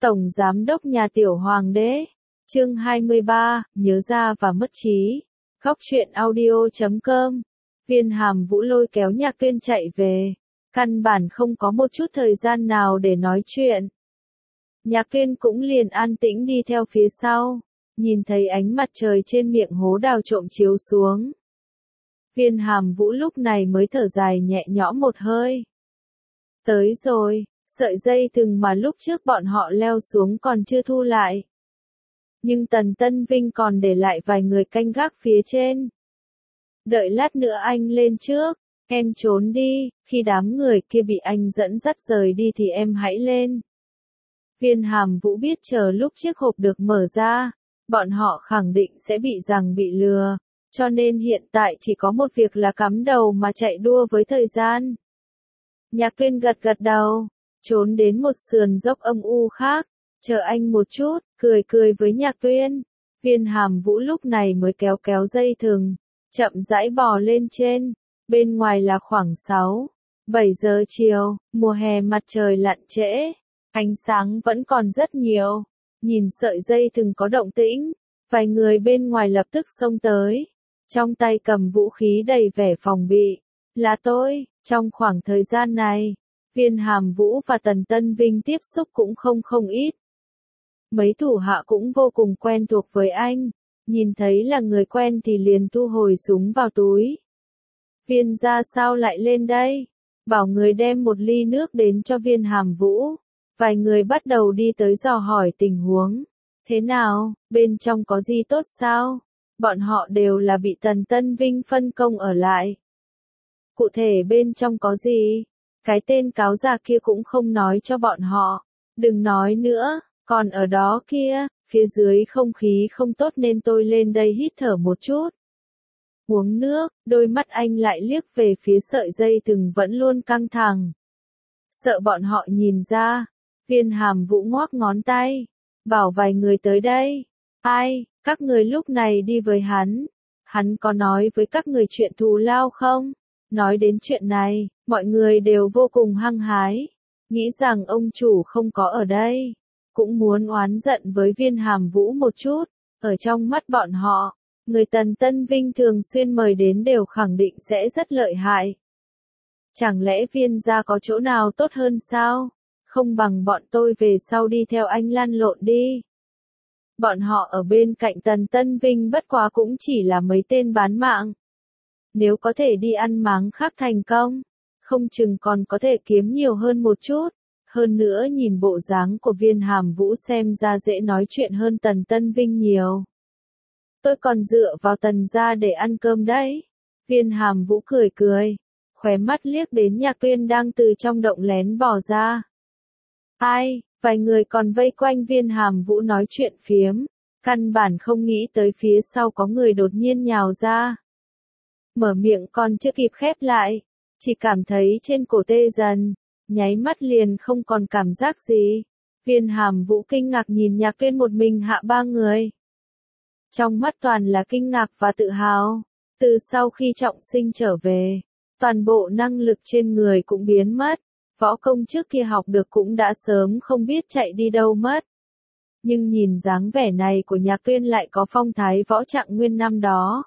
Tổng Giám đốc nhà Tiểu Hoàng đế. Chương 23, nhớ ra và mất trí. Góc truyện audio.com. Viên Hàm Vũ lôi kéo Nhạc Tuyên chạy về. Căn bản không có một chút thời gian nào để nói chuyện. Nhạc Tuyên cũng liền an tĩnh đi theo phía sau. Nhìn thấy ánh mặt trời trên miệng hố đào trộm chiếu xuống. Viên Hàm Vũ lúc này mới thở dài nhẹ nhõm một hơi. Tới rồi, sợi dây thừng mà lúc trước bọn họ leo xuống còn chưa thu lại. Nhưng Tần Tân Vinh còn để lại vài người canh gác phía trên. Đợi lát nữa anh lên trước, em trốn đi, khi đám người kia bị anh dẫn dắt rời đi thì em hãy lên. Viên Hàm Vũ biết chờ lúc chiếc hộp được mở ra, bọn họ khẳng định sẽ bị lừa, cho nên hiện tại chỉ có một việc là cắm đầu mà chạy đua với thời gian. Nhạc Tuyên gật đầu, trốn đến một sườn dốc âm u khác, chờ anh một chút, cười với Nhạc Tuyên. Viên Hàm Vũ lúc này mới kéo dây thừng, chậm rãi bò lên trên, bên ngoài là khoảng 6-7 giờ chiều, mùa hè mặt trời lặn trễ, ánh sáng vẫn còn rất nhiều. Nhìn sợi dây thừng có động tĩnh, vài người bên ngoài lập tức xông tới, trong tay cầm vũ khí đầy vẻ phòng bị. Là tôi. Trong khoảng thời gian này, Viên Hàm Vũ và Tần Tân Vinh tiếp xúc cũng không ít. Mấy thủ hạ cũng vô cùng quen thuộc với anh, nhìn thấy là người quen thì liền thu hồi súng vào túi. Viên gia sao lại lên đây? Bảo người đem một ly nước đến cho Viên Hàm Vũ. Vài người bắt đầu đi tới dò hỏi tình huống. Thế nào, bên trong có gì tốt sao? Bọn họ đều là bị Tần Tân Vinh phân công ở lại. Cụ thể bên trong có gì? Cái tên cáo già kia cũng không nói cho bọn họ. Đừng nói nữa, còn ở đó kia, phía dưới không khí không tốt nên tôi lên đây hít thở một chút. Uống nước, đôi mắt anh lại liếc về phía sợi dây thừng vẫn luôn căng thẳng. Sợ bọn họ nhìn ra, Viên Hàm Vũ ngoắc ngón tay, bảo vài người tới đây. Ai, các người lúc này đi với hắn. Hắn có nói với các người chuyện thù lao không? Nói đến chuyện này, mọi người đều vô cùng hăng hái, nghĩ rằng ông chủ không có ở đây, cũng muốn oán giận với Viên Hàm Vũ một chút. Ở trong mắt bọn họ, người Tần Tân Vinh thường xuyên mời đến đều khẳng định sẽ rất lợi hại. Chẳng lẽ Viên gia có chỗ nào tốt hơn sao? Không bằng bọn tôi về sau đi theo anh lăn lộn đi. Bọn họ ở bên cạnh Tần Tân Vinh bất quá cũng chỉ là mấy tên bán mạng. Nếu có thể đi ăn máng khác thành công, không chừng còn có thể kiếm nhiều hơn một chút. Hơn nữa nhìn bộ dáng của Viên Hàm Vũ xem ra dễ nói chuyện hơn Tần Tân Vinh nhiều. Tôi còn dựa vào Tần gia để ăn cơm đấy. Viên Hàm Vũ cười, khóe mắt liếc đến Nhạc Tuyên đang từ trong động lén bò ra. Ai, vài người còn vây quanh Viên Hàm Vũ nói chuyện phiếm, căn bản không nghĩ tới phía sau có người đột nhiên nhào ra. Mở miệng còn chưa kịp khép lại, chỉ cảm thấy trên cổ tê dần, nháy mắt liền không còn cảm giác gì. Viên Hàm Vũ kinh ngạc nhìn Nhạc Tuyên một mình hạ ba người. Trong mắt toàn là kinh ngạc và tự hào. Từ sau khi Trọng Sinh trở về, toàn bộ năng lực trên người cũng biến mất. Võ công trước kia học được cũng đã sớm không biết chạy đi đâu mất. Nhưng nhìn dáng vẻ này của Nhạc Tuyên lại có phong thái võ trạng nguyên năm đó.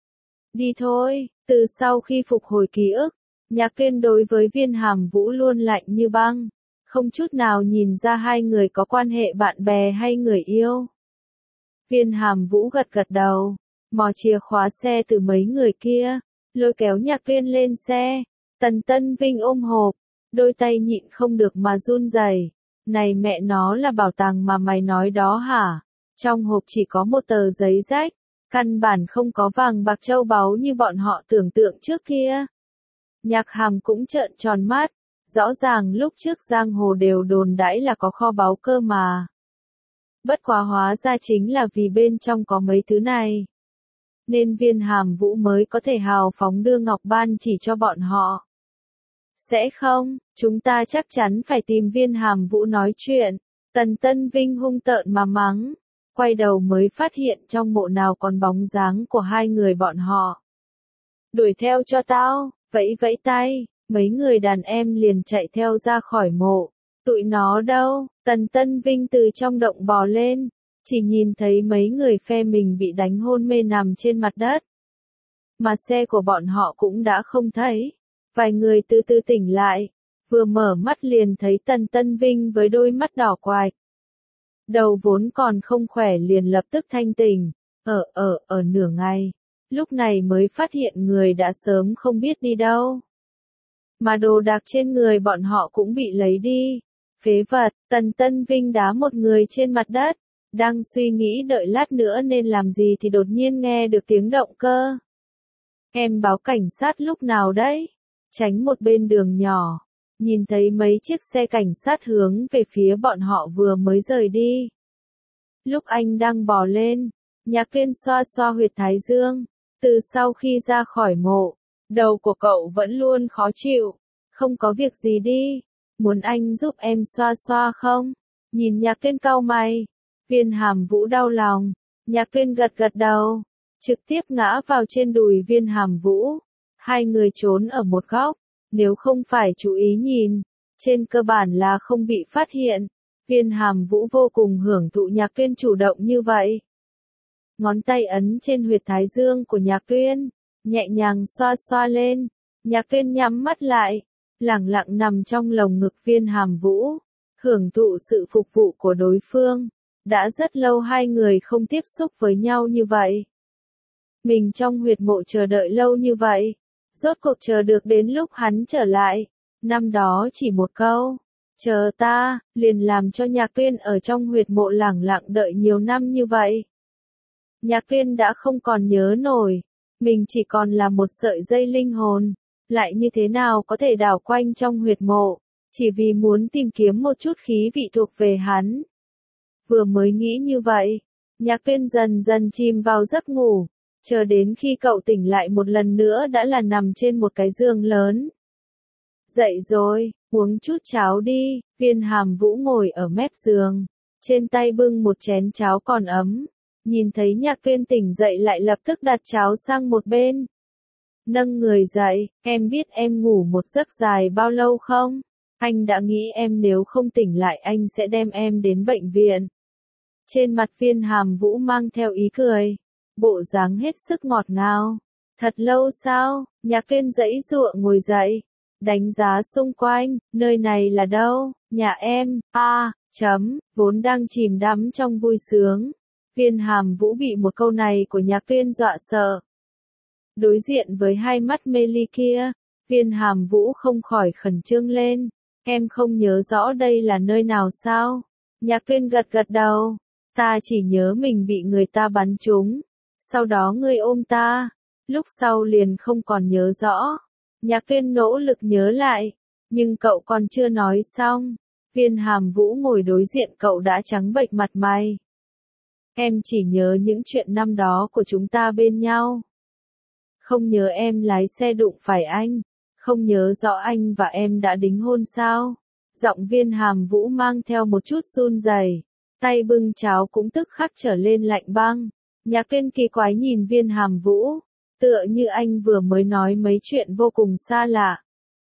Đi thôi, từ sau khi phục hồi ký ức, Nhạc Tuyên đối với Viên Hàm Vũ luôn lạnh như băng, không chút nào nhìn ra hai người có quan hệ bạn bè hay người yêu. Viên Hàm Vũ gật đầu, mò chìa khóa xe từ mấy người kia, lôi kéo Nhạc Tuyên lên xe. Tần Tân Vinh ôm hộp, đôi tay nhịn không được mà run rẩy. Này mẹ nó là bảo tàng mà mày nói đó hả? Trong hộp chỉ có một tờ giấy rách, căn bản không có vàng bạc châu báu như bọn họ tưởng tượng trước kia. Nhạc Hàm cũng trợn tròn mắt, rõ ràng lúc trước giang hồ đều đồn đãi là có kho báu cơ mà. Bất quá hóa ra chính là vì bên trong có mấy thứ này. Nên Viên Hàm Vũ mới có thể hào phóng đưa ngọc ban chỉ cho bọn họ. Sẽ không, chúng ta chắc chắn phải tìm Viên Hàm Vũ nói chuyện. Tần Tân Vinh hung tợn mà mắng. Quay đầu mới phát hiện trong mộ nào còn bóng dáng của hai người bọn họ. Đuổi theo cho tao, vẫy tay, mấy người đàn em liền chạy theo ra khỏi mộ. Tụi nó đâu? Tần Tân Vinh từ trong động bò lên, chỉ nhìn thấy mấy người phe mình bị đánh hôn mê nằm trên mặt đất. Mà xe của bọn họ cũng đã không thấy. Vài người từ từ tỉnh lại, vừa mở mắt liền thấy Tần Tân Vinh với đôi mắt đỏ quạch. Đầu vốn còn không khỏe liền lập tức thanh tỉnh, ở nửa ngày, lúc này mới phát hiện người đã sớm không biết đi đâu. Mà đồ đạc trên người bọn họ cũng bị lấy đi. Phế vật, Tần Tân Vinh đá một người trên mặt đất, đang suy nghĩ đợi lát nữa nên làm gì thì đột nhiên nghe được tiếng động cơ. Em báo cảnh sát lúc nào đấy? Tránh một bên đường nhỏ, nhìn thấy mấy chiếc xe cảnh sát hướng về phía bọn họ vừa mới rời đi. Lúc anh đang bò lên, Nhạc Tuyên xoa xoa huyệt thái dương, từ sau khi ra khỏi mộ, đầu của cậu vẫn luôn khó chịu, không có việc gì đi, muốn anh giúp em xoa xoa không? Nhìn Nhạc Tuyên cau mày, Viên Hàm Vũ đau lòng, Nhạc Tuyên gật gật đầu, trực tiếp ngã vào trên đùi Viên Hàm Vũ, hai người trốn ở một góc, nếu không phải chú ý nhìn, trên cơ bản là không bị phát hiện. Viên Hàm Vũ vô cùng hưởng thụ Nhạc Tuyên chủ động như vậy. Ngón tay ấn trên huyệt thái dương của Nhạc Tuyên, nhẹ nhàng xoa xoa lên, Nhạc Tuyên nhắm mắt lại, lẳng lặng nằm trong lồng ngực Viên Hàm Vũ, hưởng thụ sự phục vụ của đối phương. Đã rất lâu hai người không tiếp xúc với nhau như vậy. Mình trong huyệt mộ chờ đợi lâu như vậy, rốt cuộc chờ được đến lúc hắn trở lại. Năm đó chỉ một câu, chờ ta, liền làm cho Nhạc Tuyên ở trong huyệt mộ lẳng lặng đợi nhiều năm như vậy. Nhạc Tuyên đã không còn nhớ nổi, mình chỉ còn là một sợi dây linh hồn, lại như thế nào có thể đảo quanh trong huyệt mộ, chỉ vì muốn tìm kiếm một chút khí vị thuộc về hắn. Vừa mới nghĩ như vậy, Nhạc Tuyên dần dần chìm vào giấc ngủ, chờ đến khi cậu tỉnh lại một lần nữa đã là nằm trên một cái giường lớn. Dậy rồi, uống chút cháo đi, Viên Hàm Vũ ngồi ở mép giường, trên tay bưng một chén cháo còn ấm, nhìn thấy Nhạc Tuyên tỉnh dậy lại lập tức đặt cháo sang một bên. Nâng người dậy, em biết em ngủ một giấc dài bao lâu không? Anh đã nghĩ em nếu không tỉnh lại anh sẽ đem em đến bệnh viện. Trên mặt Viên Hàm Vũ mang theo ý cười, bộ dáng hết sức ngọt ngào. Thật lâu sao? Nhạc Tuyên giãy giụa ngồi dậy, đánh giá xung quanh, nơi này là đâu? Nhà em, vốn đang chìm đắm trong vui sướng. Viên Hàm Vũ bị một câu này của Nhạc Tuyên dọa sợ. Đối diện với hai mắt mê ly kia, Viên Hàm Vũ không khỏi khẩn trương lên. Em không nhớ rõ đây là nơi nào sao? Nhạc Tuyên gật gật đầu. Ta chỉ nhớ mình bị người ta bắn trúng. Sau đó ngươi ôm ta. Lúc sau liền không còn nhớ rõ. Nhạc Tuyên nỗ lực nhớ lại. Nhưng cậu còn chưa nói xong. Viên Hàm Vũ ngồi đối diện cậu đã trắng bệch mặt mày. Em chỉ nhớ những chuyện năm đó của chúng ta bên nhau. Không nhớ em lái xe đụng phải anh. Không nhớ rõ anh và em đã đính hôn sao? Giọng Viên Hàm Vũ mang theo một chút run rẩy, tay bưng cháo cũng tức khắc trở lên lạnh băng. Nhạc Tuyên kỳ quái nhìn Viên Hàm Vũ, tựa như anh vừa mới nói mấy chuyện vô cùng xa lạ.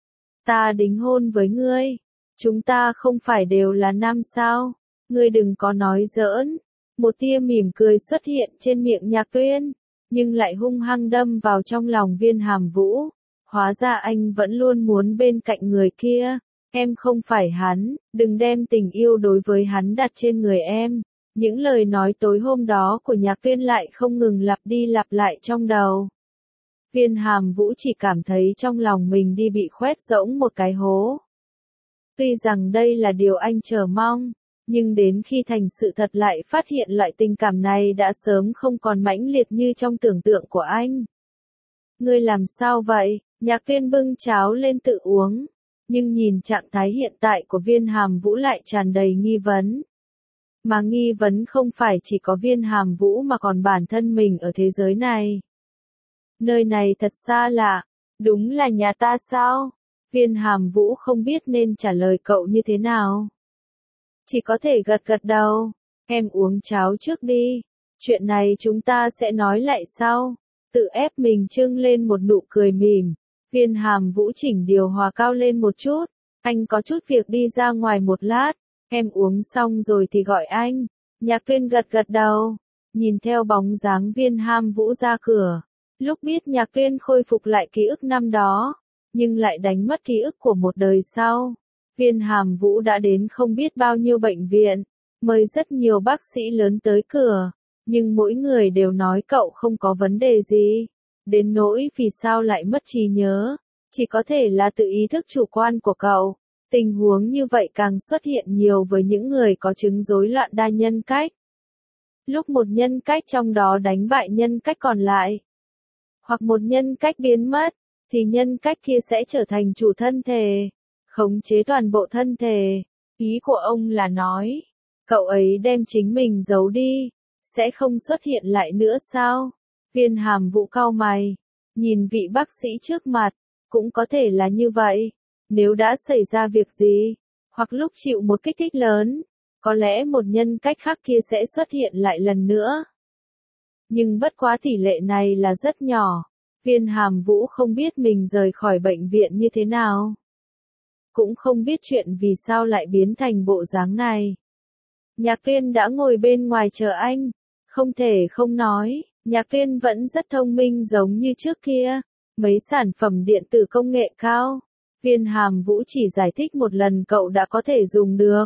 Ta đính hôn với ngươi, chúng ta không phải đều là nam sao? Ngươi đừng có nói giỡn. Một tia mỉm cười xuất hiện trên miệng Nhạc Tuyên, nhưng lại hung hăng đâm vào trong lòng Viên Hàm Vũ. Hóa ra anh vẫn luôn muốn bên cạnh người kia. Em không phải hắn, đừng đem tình yêu đối với hắn đặt trên người em. Những lời nói tối hôm đó của Nhạc Tuyên lại không ngừng lặp đi lặp lại trong đầu. Viên Hàm Vũ chỉ cảm thấy trong lòng mình đi bị khoét rỗng một cái hố. Tuy rằng đây là điều anh chờ mong, nhưng đến khi thành sự thật lại phát hiện loại tình cảm này đã sớm không còn mãnh liệt như trong tưởng tượng của anh. Ngươi làm sao vậy? Nhạc Tuyên bưng cháo lên tự uống, nhưng nhìn trạng thái hiện tại của Viên Hàm Vũ lại tràn đầy nghi vấn. Mà nghi vấn không phải chỉ có Viên Hàm Vũ mà còn bản thân mình ở thế giới này. Nơi này thật xa lạ, đúng là nhà ta sao? Viên Hàm Vũ không biết nên trả lời cậu như thế nào. Chỉ có thể gật gật đầu, em uống cháo trước đi, chuyện này chúng ta sẽ nói lại sau. Tự ép mình trưng lên một nụ cười mỉm, Viên Hàm Vũ chỉnh điều hòa cao lên một chút, Anh có chút việc đi ra ngoài một lát, em uống xong rồi thì gọi anh. Nhạc Tuyên gật gật đầu, nhìn theo bóng dáng Viên Hàm Vũ ra cửa. Lúc biết Nhạc Tuyên khôi phục lại ký ức năm đó, nhưng lại đánh mất ký ức của một đời sau. Viên Hàm Vũ đã đến không biết bao nhiêu bệnh viện, mời rất nhiều bác sĩ lớn tới cửa, nhưng mỗi người đều nói cậu không có vấn đề gì. Đến nỗi vì sao lại mất trí nhớ, chỉ có thể là tự ý thức chủ quan của cậu. Tình huống như vậy càng xuất hiện nhiều với những người có chứng rối loạn đa nhân cách. Lúc một nhân cách trong đó đánh bại nhân cách còn lại, hoặc một nhân cách biến mất, thì nhân cách kia sẽ trở thành chủ thân thể, khống chế toàn bộ thân thể. Ý của ông là nói, cậu ấy đem chính mình giấu đi, sẽ không xuất hiện lại nữa sao? Viên Hàm Vũ cau mày, nhìn vị bác sĩ trước mặt, cũng có thể là như vậy. Nếu đã xảy ra việc gì, hoặc lúc chịu một kích thích lớn, có lẽ một nhân cách khác kia sẽ xuất hiện lại lần nữa. Nhưng bất quá tỷ lệ này là rất nhỏ. Viên Hàm Vũ không biết mình rời khỏi bệnh viện như thế nào. Cũng không biết chuyện vì sao lại biến thành bộ dáng này. Nhạc Tuyên đã ngồi bên ngoài chờ anh. Không thể không nói, Nhạc Tuyên vẫn rất thông minh giống như trước kia. Mấy sản phẩm điện tử công nghệ cao. Viên Hàm Vũ chỉ giải thích một lần cậu đã có thể dùng được.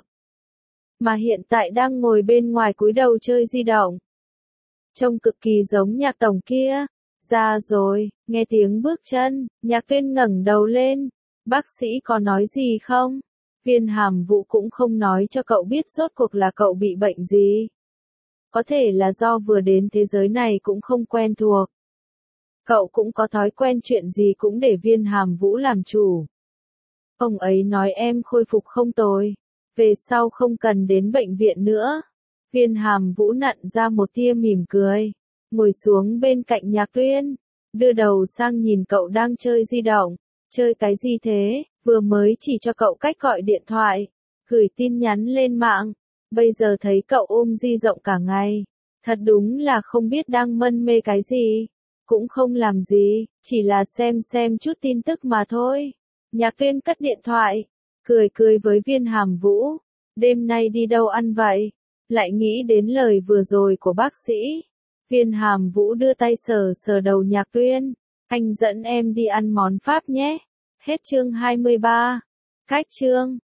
Mà hiện tại đang ngồi bên ngoài cúi đầu chơi di động. Trông cực kỳ giống Nhạc tổng kia. Ra rồi, nghe tiếng bước chân, Nhạc Tuyên ngẩng đầu lên. Bác sĩ có nói gì không? Viên Hàm Vũ cũng không nói cho cậu biết rốt cuộc là cậu bị bệnh gì. Có thể là do vừa đến thế giới này cũng không quen thuộc. Cậu cũng có thói quen chuyện gì cũng để Viên Hàm Vũ làm chủ. Ông ấy nói em khôi phục không tồi. Về sau không cần đến bệnh viện nữa. Viên Hàm Vũ nặn ra một tia mỉm cười. Ngồi xuống bên cạnh Nhạc Tuyên. Đưa đầu sang nhìn cậu đang chơi di động. Chơi cái gì thế? Vừa mới chỉ cho cậu cách gọi điện thoại. Gửi tin nhắn lên mạng. Bây giờ thấy cậu ôm di động cả ngày. Thật đúng là không biết đang mân mê cái gì. Cũng không làm gì, chỉ là xem chút tin tức mà thôi. Nhạc Tuyên cất điện thoại, cười với Viên Hàm Vũ. Đêm nay đi đâu ăn vậy? Lại nghĩ đến lời vừa rồi của bác sĩ. Viên Hàm Vũ đưa tay sờ đầu Nhạc Tuyên. Anh dẫn em đi ăn món Pháp nhé. Hết chương 23. Cách chương.